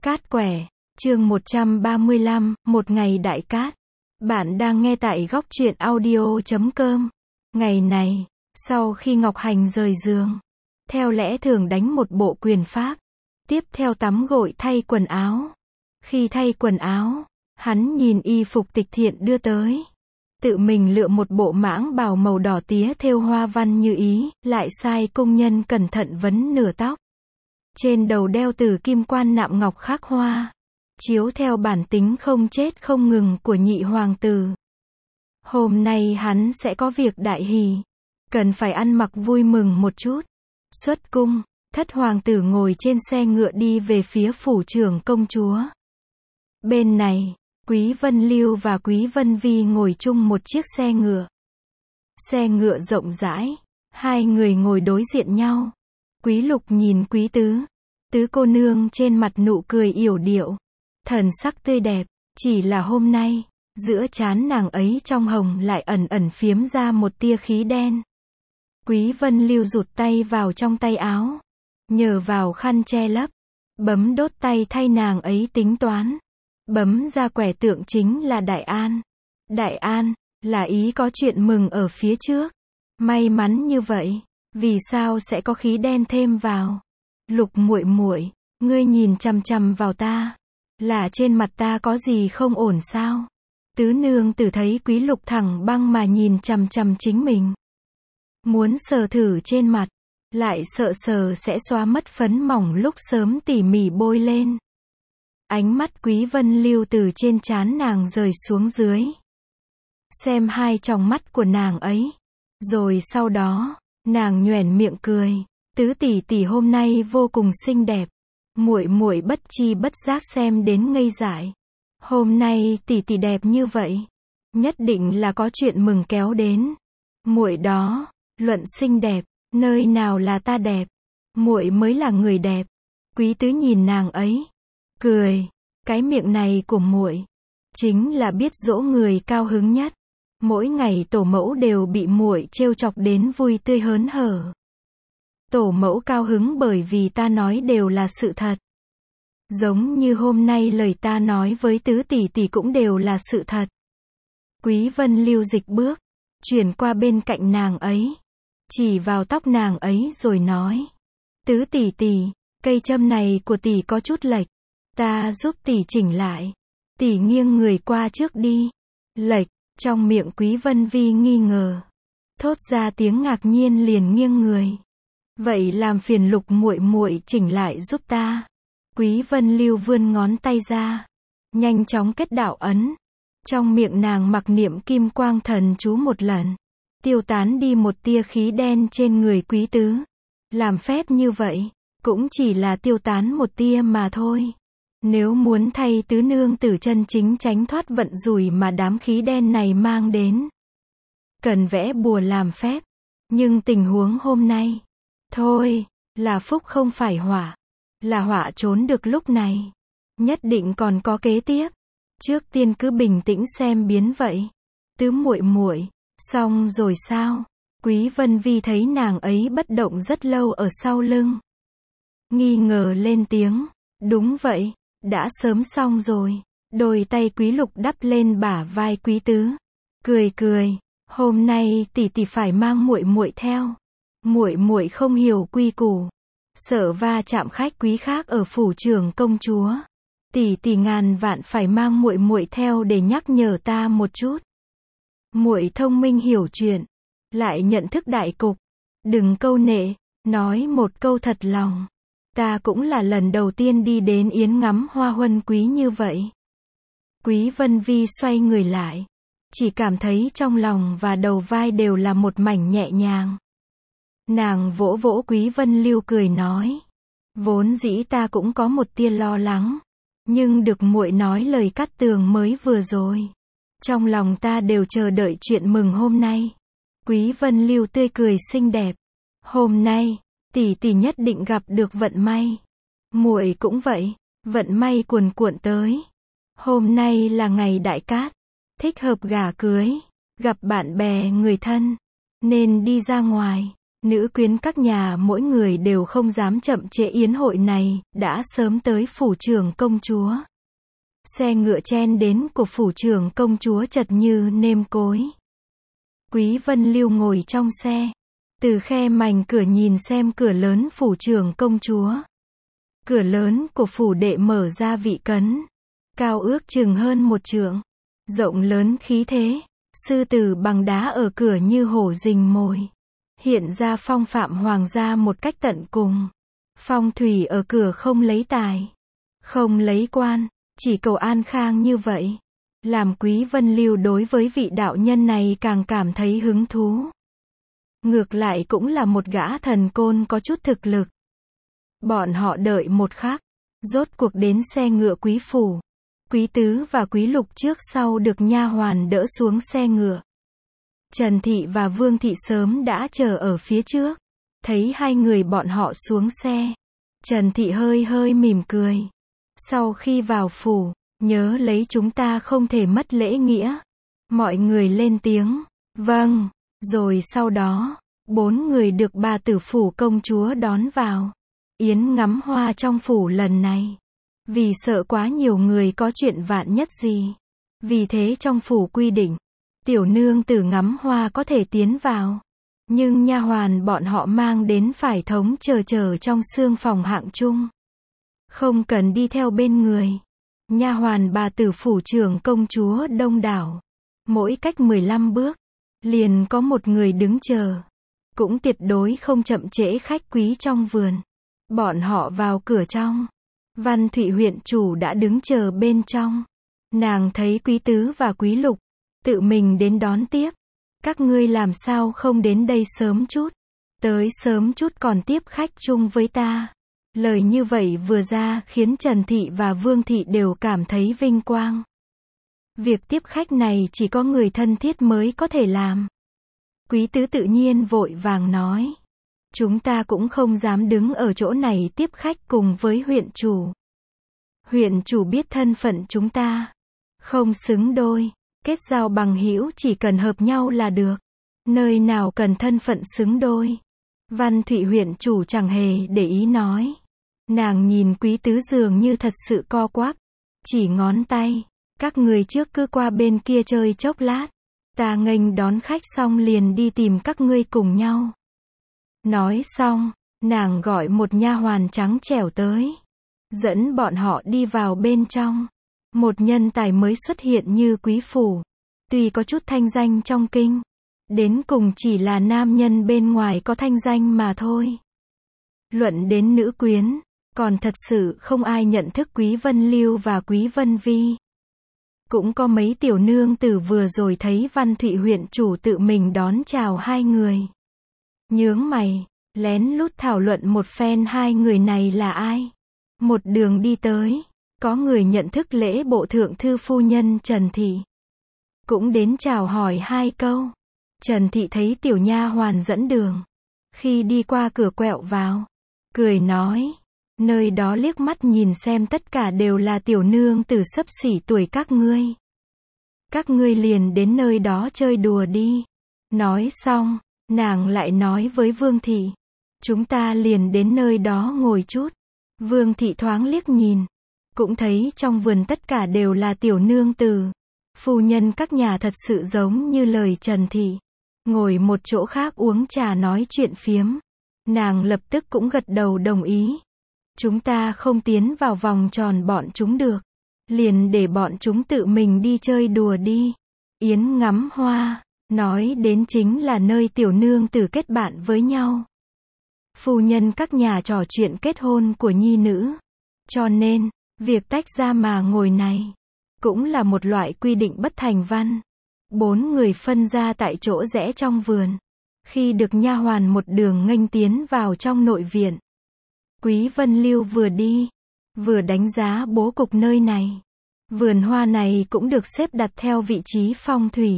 Cát quẻ, chương 135, một ngày đại cát. Bạn đang nghe tại góc truyện audio.com. Ngày này, sau khi Ngọc Hành rời giường, theo lẽ thường đánh một bộ quyền pháp. Tiếp theo tắm gội thay quần áo. Khi thay quần áo, hắn nhìn y phục Tịch Thiện đưa tới. Tự mình lựa một bộ mãng bào màu đỏ tía thêu hoa văn như ý, lại sai công nhân cẩn thận vấn nửa tóc. Trên đầu đeo từ kim quan nạm ngọc khắc hoa, chiếu theo bản tính không chết không ngừng của nhị hoàng tử. Hôm nay hắn sẽ có việc đại hỷ, cần phải ăn mặc vui mừng một chút. Xuất cung, thất hoàng tử ngồi trên xe ngựa đi về phía phủ trưởng công chúa. Bên này, Quý Vân Lưu và Quý Vân Vi ngồi chung một chiếc xe ngựa. Xe ngựa rộng rãi, hai người ngồi đối diện nhau. Quý Lục nhìn Quý Tứ. Tứ cô nương trên mặt nụ cười yểu điệu, thần sắc tươi đẹp, chỉ là hôm nay, giữa trán nàng ấy trong hồng lại ẩn ẩn phiếm ra một tia khí đen. Quý Vân Lưu rụt tay vào trong tay áo, nhờ vào khăn che lấp, bấm đốt tay thay nàng ấy tính toán. Bấm ra quẻ tượng chính là Đại An. Đại An, là ý có chuyện mừng ở phía trước. May mắn như vậy, vì sao sẽ có khí đen thêm vào? Lục muội muội, ngươi nhìn chằm chằm vào ta, là trên mặt ta có gì không ổn sao? Tứ nương tử thấy Quý Lục thẳng băng mà nhìn chằm chằm chính mình. Muốn sờ thử trên mặt, lại sợ sờ sẽ xóa mất phấn mỏng lúc sớm tỉ mỉ bôi lên. Ánh mắt Quý Vân Lưu từ trên trán nàng rời xuống dưới. Xem hai tròng mắt của nàng ấy. Rồi sau đó, nàng nhoẻn miệng cười. Tứ tỷ tỷ hôm nay vô cùng xinh đẹp. Muội muội bất chi bất giác xem đến ngây dại. Hôm nay tỷ tỷ đẹp như vậy, nhất định là có chuyện mừng kéo đến. Muội đó, luận xinh đẹp, nơi nào là ta đẹp, muội mới là người đẹp. Quý Tứ nhìn nàng ấy, cười, cái miệng này của muội chính là biết dỗ người cao hứng nhất. Mỗi ngày tổ mẫu đều bị muội trêu chọc đến vui tươi hớn hở. Tổ mẫu cao hứng bởi vì ta nói đều là sự thật. Giống như hôm nay lời ta nói với Tứ tỷ tỷ cũng đều là sự thật. Quý Vân Lưu dịch bước, chuyển qua bên cạnh nàng ấy, chỉ vào tóc nàng ấy rồi nói: Tứ tỷ tỷ, cây châm này của tỷ có chút lệch, ta giúp tỷ chỉnh lại. Tỷ nghiêng người qua trước đi. Lệch, trong miệng Quý Vân Vi nghi ngờ, thốt ra tiếng ngạc nhiên liền nghiêng người. Vậy làm phiền Lục muội muội chỉnh lại giúp ta. Quý Vân Lưu vươn ngón tay ra, nhanh chóng kết đạo ấn. Trong miệng nàng mặc niệm kim quang thần chú một lần, tiêu tán đi một tia khí đen trên người Quý Tứ. Làm phép như vậy, cũng chỉ là tiêu tán một tia mà thôi. Nếu muốn thay tứ nương tử chân chính tránh thoát vận rủi mà đám khí đen này mang đến, cần vẽ bùa làm phép. Nhưng tình huống hôm nay, thôi, là phúc không phải họa. Là họa trốn được lúc này, nhất định còn có kế tiếp. Trước tiên cứ bình tĩnh xem biến vậy. Tứ muội muội, xong rồi sao? Quý Vân Vi thấy nàng ấy bất động rất lâu ở sau lưng, nghi ngờ lên tiếng. Đúng vậy, đã sớm xong rồi. Đôi tay Quý Lục đắp lên bả vai Quý Tứ, cười cười, hôm nay tỷ tỷ phải mang muội muội theo. Muội muội không hiểu quy củ, sợ va chạm khách quý khác ở phủ trưởng công chúa. Tỷ tỷ ngàn vạn phải mang muội muội theo để nhắc nhở ta một chút. Muội thông minh hiểu chuyện, lại nhận thức đại cục, đừng câu nệ, nói một câu thật lòng. Ta cũng là lần đầu tiên đi đến yến ngắm hoa huân quý như vậy. Quý Vân Vi xoay người lại, chỉ cảm thấy trong lòng và đầu vai đều là một mảnh nhẹ nhàng. Nàng vỗ vỗ Quý Vân Lưu cười nói: Vốn dĩ ta cũng có một tia lo lắng, nhưng được muội nói lời cắt tường mới vừa rồi, trong lòng ta đều chờ đợi chuyện mừng hôm nay. Quý Vân Lưu tươi cười xinh đẹp. Hôm nay, tỷ tỷ nhất định gặp được vận may. Muội cũng vậy, vận may cuồn cuộn tới. Hôm nay là ngày đại cát, thích hợp gả cưới, gặp bạn bè người thân, nên đi ra ngoài. Nữ quyến các nhà mỗi người đều không dám chậm trễ yến hội này, đã sớm tới phủ trưởng công chúa. Xe ngựa chen đến của phủ trưởng công chúa chật như nêm cối. Quý Vân Lưu ngồi trong xe, từ khe mảnh cửa nhìn xem cửa lớn phủ trưởng công chúa. Cửa lớn của phủ đệ mở ra vị cấn, cao ước chừng hơn 1 trượng, rộng lớn khí thế, sư tử bằng đá ở cửa như hổ rình mồi, hiện ra phong phạm hoàng gia một cách tận cùng. Phong thủy ở cửa không lấy tài, không lấy quan, chỉ cầu an khang như vậy, làm Quý Vân Lưu đối với vị đạo nhân này càng cảm thấy hứng thú. Ngược lại cũng là một gã thần côn có chút thực lực. Bọn họ đợi một khắc, rốt cuộc đến xe ngựa quý phủ. Quý tứ và quý lục trước sau được nha hoàn đỡ xuống xe ngựa. Trần Thị và Vương Thị sớm đã chờ ở phía trước. Thấy hai người bọn họ xuống xe, Trần Thị hơi hơi mỉm cười. Sau khi vào phủ, nhớ lấy chúng ta không thể mất lễ nghĩa. Mọi người lên tiếng, vâng, rồi sau đó, 4 người được bà tử phủ công chúa đón vào. Yến ngắm hoa trong phủ lần này, vì sợ quá nhiều người có chuyện vạn nhất gì. Vì thế trong phủ quy định, tiểu nương tử ngắm hoa có thể tiến vào. Nhưng nha hoàn bọn họ mang đến phải thống chờ trong xương phòng hạng chung. Không cần đi theo bên người. Nha hoàn bà tử phủ trưởng công chúa đông đảo. Mỗi cách 15 bước, liền có một người đứng chờ. Cũng tuyệt đối không chậm trễ khách quý trong vườn. Bọn họ vào cửa trong. Văn Thụy huyện chủ đã đứng chờ bên trong. Nàng thấy quý tứ và quý lục, tự mình đến đón tiếp. Các ngươi làm sao không đến đây sớm chút? Tới sớm chút còn tiếp khách chung với ta. Lời như vậy vừa ra khiến Trần Thị và Vương Thị đều cảm thấy vinh quang. Việc tiếp khách này chỉ có người thân thiết mới có thể làm. Quý tứ tự nhiên vội vàng nói. Chúng ta cũng không dám đứng ở chỗ này tiếp khách cùng với huyện chủ. Huyện chủ biết thân phận chúng ta. Không xứng đôi. Kết giao bằng hữu chỉ cần hợp nhau là được. Nơi nào cần thân phận xứng đôi. Văn Thụy huyện chủ chẳng hề để ý nói. Nàng nhìn quý tứ dường như thật sự co quắp. Chỉ ngón tay. Các người trước cứ qua bên kia chơi chốc lát. Ta nghênh đón khách xong liền đi tìm các ngươi cùng nhau. Nói xong, nàng gọi một nha hoàn trắng trẻo tới. Dẫn bọn họ đi vào bên trong. Một nhân tài mới xuất hiện như quý phủ. Tuy có chút thanh danh trong kinh. Đến cùng chỉ là nam nhân bên ngoài có thanh danh mà thôi. Luận đến nữ quyến, còn thật sự không ai nhận thức Quý Vân Lưu và Quý Vân Vi. Cũng có mấy tiểu nương tử vừa rồi thấy Văn Thụy huyện chủ tự mình đón chào hai người. Nhướng mày, lén lút thảo luận một phen hai người này là ai. Một đường đi tới, có người nhận thức lễ bộ thượng thư phu nhân Trần Thị. Cũng đến chào hỏi hai câu. Trần Thị thấy tiểu nha hoàn dẫn đường. Khi đi qua cửa quẹo vào, cười nói. Nơi đó liếc mắt nhìn xem tất cả đều là tiểu nương tử xấp xỉ tuổi các ngươi. Các ngươi liền đến nơi đó chơi đùa đi. Nói xong, nàng lại nói với Vương Thị. Chúng ta liền đến nơi đó ngồi chút. Vương Thị thoáng liếc nhìn. Cũng thấy trong vườn tất cả đều là tiểu nương tử. Phu nhân các nhà thật sự giống như lời Trần Thị. Ngồi một chỗ khác uống trà nói chuyện phiếm. Nàng lập tức cũng gật đầu đồng ý. Chúng ta không tiến vào vòng tròn bọn chúng được. Liền để bọn chúng tự mình đi chơi đùa đi. Yến ngắm hoa, nói đến chính là nơi tiểu nương tử kết bạn với nhau. Phu nhân các nhà trò chuyện kết hôn của nhi nữ. Cho nên, việc tách ra mà ngồi này, cũng là một loại quy định bất thành văn. 4 người phân ra tại chỗ rẽ trong vườn. Khi được nha hoàn một đường nghênh tiến vào trong nội viện. Quý Vân Lưu vừa đi, vừa đánh giá bố cục nơi này. Vườn hoa này cũng được xếp đặt theo vị trí phong thủy.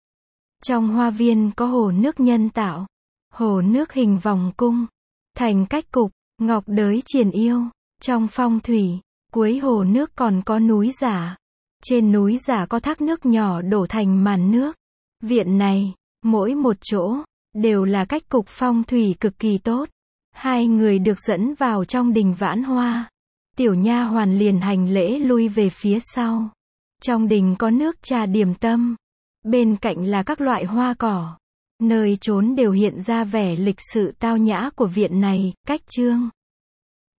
Trong hoa viên có hồ nước nhân tạo, hồ nước hình vòng cung, thành cách cục, ngọc đới triền yêu. Trong phong thủy, cuối hồ nước còn có núi giả. Trên núi giả có thác nước nhỏ đổ thành màn nước. Viện này, mỗi một chỗ, đều là cách cục phong thủy cực kỳ tốt. Hai người được dẫn vào trong đình Vãn Hoa. Tiểu nha hoàn liền hành lễ lui về phía sau. Trong đình có nước trà điểm tâm. Bên cạnh là các loại hoa cỏ. Nơi trốn đều hiện ra vẻ lịch sự tao nhã của viện này, cách trương.